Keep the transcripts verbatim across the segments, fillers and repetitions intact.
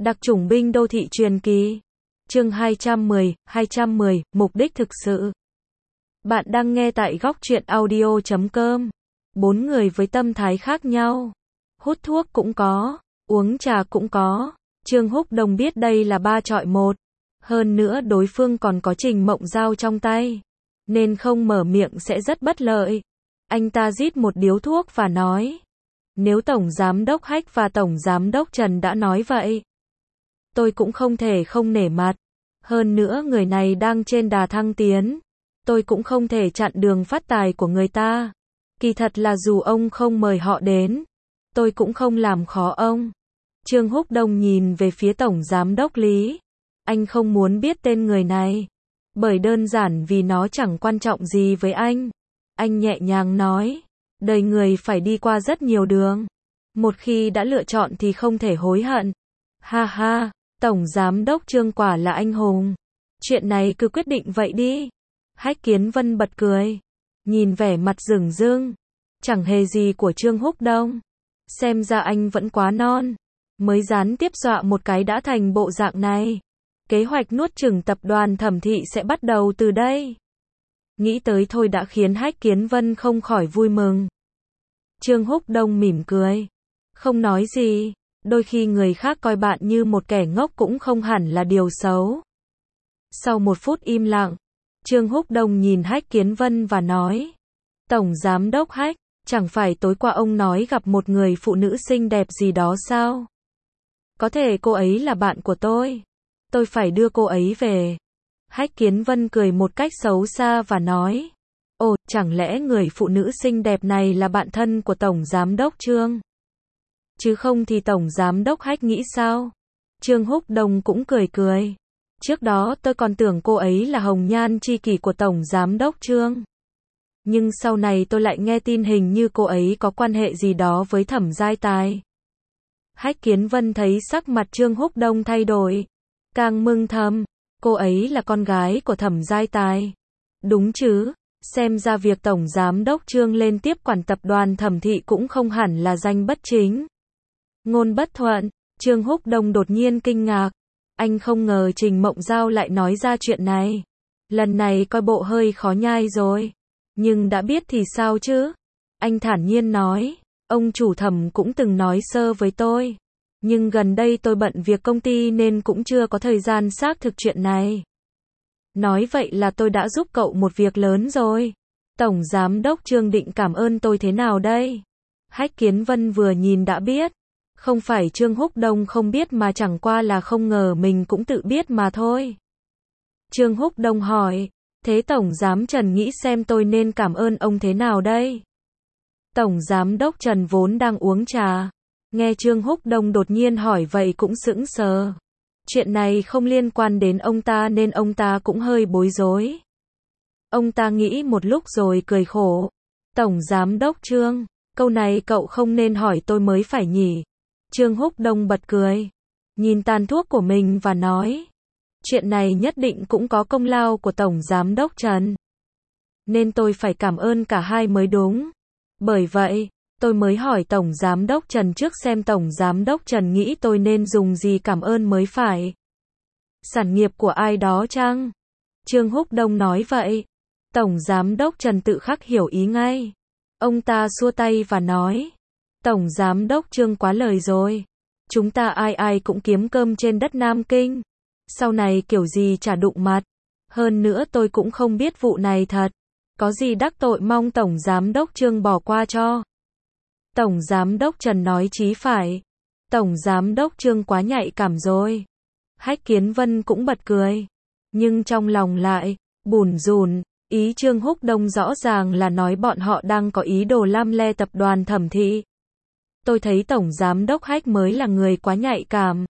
Đặc chủng binh đô thị truyền kỳ. Chương hai trăm mười, hai trăm mười, mục đích thực sự. Bạn đang nghe tại góc truyện audio chấm com. Bốn người với tâm thái khác nhau. Hút thuốc cũng có, uống trà cũng có. Trương Húc Đông biết đây là ba chọi một. Hơn nữa đối phương còn có Trình Mộng Giao trong tay. Nên không mở miệng sẽ rất bất lợi. Anh ta rít một điếu thuốc và nói. Nếu Tổng Giám đốc Hách và Tổng Giám đốc Trần đã nói vậy, tôi cũng không thể không nể mặt. Hơn nữa người này đang trên đà thăng tiến. Tôi cũng không thể chặn đường phát tài của người ta. Kỳ thật là dù ông không mời họ đến, tôi cũng không làm khó ông. Trương Húc Đông nhìn về phía Tổng Giám đốc Lý. Anh không muốn biết tên người này. Bởi đơn giản vì nó chẳng quan trọng gì với anh. Anh nhẹ nhàng nói. Đời người phải đi qua rất nhiều đường. Một khi đã lựa chọn thì không thể hối hận. Ha ha, Tổng Giám đốc Trương quả là anh hùng. Chuyện này cứ quyết định vậy đi. Hách Kiến Vân bật cười. Nhìn vẻ mặt rừng rưng. Chẳng hề gì của Trương Húc Đông. Xem ra anh vẫn quá non. Mới gián tiếp dọa một cái đã thành bộ dạng này. Kế hoạch nuốt chửng tập đoàn Thẩm Thị sẽ bắt đầu từ đây. Nghĩ tới thôi đã khiến Hách Kiến Vân không khỏi vui mừng. Trương Húc Đông mỉm cười. Không nói gì. Đôi khi người khác coi bạn như một kẻ ngốc cũng không hẳn là điều xấu. Sau một phút im lặng, Trương Húc Đông nhìn Hách Kiến Vân và nói. Tổng Giám đốc Hách, chẳng phải tối qua ông nói gặp một người phụ nữ xinh đẹp gì đó sao? Có thể cô ấy là bạn của tôi. Tôi phải đưa cô ấy về. Hách Kiến Vân cười một cách xấu xa và nói. Ồ, chẳng lẽ người phụ nữ xinh đẹp này là bạn thân của Tổng Giám đốc Trương? Chứ không thì Tổng Giám đốc Hách nghĩ sao? Trương Húc Đông cũng cười cười. Trước đó tôi còn tưởng cô ấy là hồng nhan tri kỷ của Tổng Giám đốc Trương. Nhưng sau này tôi lại nghe tin hình như cô ấy có quan hệ gì đó với Thẩm Giai Tài. Hách Kiến Vân thấy sắc mặt Trương Húc Đông thay đổi. Càng mừng thầm, cô ấy là con gái của Thẩm Giai Tài. Đúng chứ, xem ra việc Tổng Giám đốc Trương lên tiếp quản tập đoàn Thẩm Thị cũng không hẳn là danh bất chính. Ngôn bất thuận, Trương Húc Đông đột nhiên kinh ngạc. Anh không ngờ Trình Mộng Giao lại nói ra chuyện này. Lần này coi bộ hơi khó nhai rồi. Nhưng đã biết thì sao chứ? Anh thản nhiên nói. Ông chủ Thẩm cũng từng nói sơ với tôi. Nhưng gần đây tôi bận việc công ty nên cũng chưa có thời gian xác thực chuyện này. Nói vậy là tôi đã giúp cậu một việc lớn rồi. Tổng Giám đốc Trương định cảm ơn tôi thế nào đây? Hách Kiến Vân vừa nhìn đã biết. Không phải Trương Húc Đông không biết mà chẳng qua là không ngờ mình cũng tự biết mà thôi. Trương Húc Đông hỏi. Thế Tổng Giám Trần nghĩ xem tôi nên cảm ơn ông thế nào đây? Tổng Giám đốc Trần vốn đang uống trà. Nghe Trương Húc Đông đột nhiên hỏi vậy cũng sững sờ. Chuyện này không liên quan đến ông ta nên ông ta cũng hơi bối rối. Ông ta nghĩ một lúc rồi cười khổ. Tổng Giám đốc Trương, câu này cậu không nên hỏi tôi mới phải nhỉ. Trương Húc Đông bật cười. Nhìn tàn thuốc của mình và nói. Chuyện này nhất định cũng có công lao của Tổng Giám đốc Trần. Nên tôi phải cảm ơn cả hai mới đúng. Bởi vậy, tôi mới hỏi Tổng Giám đốc Trần trước xem Tổng Giám đốc Trần nghĩ tôi nên dùng gì cảm ơn mới phải. Sản nghiệp của ai đó chăng? Trương Húc Đông nói vậy. Tổng Giám đốc Trần tự khắc hiểu ý ngay. Ông ta xua tay và nói. Tổng Giám đốc Trương quá lời rồi. Chúng ta ai ai cũng kiếm cơm trên đất Nam Kinh. Sau này kiểu gì chả đụng mặt. Hơn nữa tôi cũng không biết vụ này thật. Có gì đắc tội mong Tổng Giám đốc Trương bỏ qua cho. Tổng Giám đốc Trần nói chí phải. Tổng Giám đốc Trương quá nhạy cảm rồi. Hách Kiến Vân cũng bật cười. Nhưng trong lòng lại, bủn rủn, ý Trương Húc Đông rõ ràng là nói bọn họ đang có ý đồ lăm le tập đoàn Thẩm Thị. Tôi thấy Tổng Giám đốc Hách mới là người quá nhạy cảm.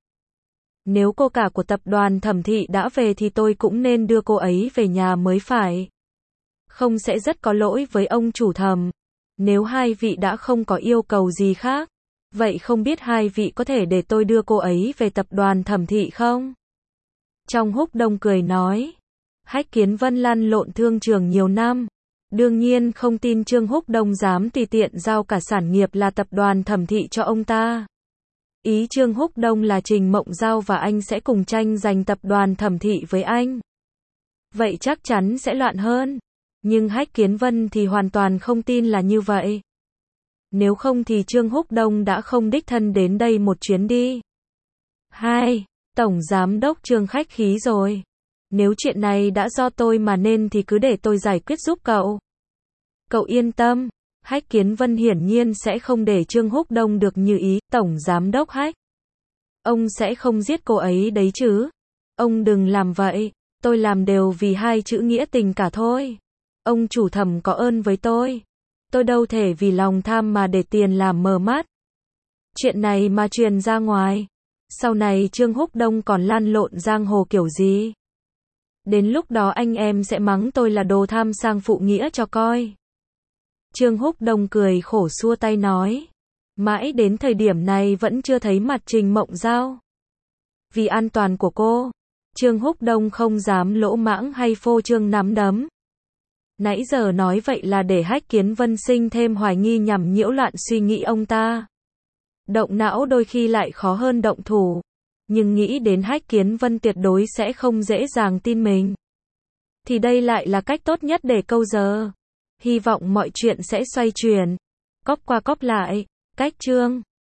Nếu cô cả của tập đoàn Thẩm Thị đã về thì tôi cũng nên đưa cô ấy về nhà mới phải. Không sẽ rất có lỗi với ông chủ Thẩm. Nếu hai vị đã không có yêu cầu gì khác, vậy không biết hai vị có thể để tôi đưa cô ấy về tập đoàn Thẩm Thị không? Trong Húc Đông cười nói. Hách Kiến Vân lăn lộn thương trường nhiều năm. Đương nhiên không tin Trương Húc Đông dám tùy tiện giao cả sản nghiệp là tập đoàn Thẩm Thị cho ông ta. Ý Trương Húc Đông là Trình Mộng Giao và anh sẽ cùng tranh giành tập đoàn Thẩm Thị với anh. Vậy chắc chắn sẽ loạn hơn. Nhưng Hách Kiến Vân thì hoàn toàn không tin là như vậy. Nếu không thì Trương Húc Đông đã không đích thân đến đây một chuyến đi. hai. Tổng Giám đốc Trương khách khí rồi. Nếu chuyện này đã do tôi mà nên thì cứ để tôi giải quyết giúp cậu. Cậu yên tâm. Hách Kiến Vân hiển nhiên sẽ không để Trương Húc Đông được như ý. Tổng Giám đốc Hách. Ông sẽ không giết cô ấy đấy chứ. Ông đừng làm vậy. Tôi làm đều vì hai chữ nghĩa tình cả thôi. Ông chủ Thẩm có ơn với tôi. Tôi đâu thể vì lòng tham mà để tiền làm mờ mắt. Chuyện này mà truyền ra ngoài. Sau này Trương Húc Đông còn lan lộn giang hồ kiểu gì? Đến lúc đó anh em sẽ mắng tôi là đồ tham sang phụ nghĩa cho coi. Trương Húc Đông cười khổ xua tay nói. Mãi đến thời điểm này vẫn chưa thấy mặt Trình Mộng Giao. Vì an toàn của cô, Trương Húc Đông không dám lỗ mãng hay phô trương nắm đấm. Nãy giờ nói vậy là để Hách Kiến Vân sinh thêm hoài nghi nhằm nhiễu loạn suy nghĩ ông ta. Động não đôi khi lại khó hơn động thủ. Nhưng nghĩ đến Hách Kiến Vân tuyệt đối sẽ không dễ dàng tin mình. Thì đây lại là cách tốt nhất để câu giờ. Hy vọng mọi chuyện sẽ xoay chuyển. Cóp qua cóp lại. Cách chương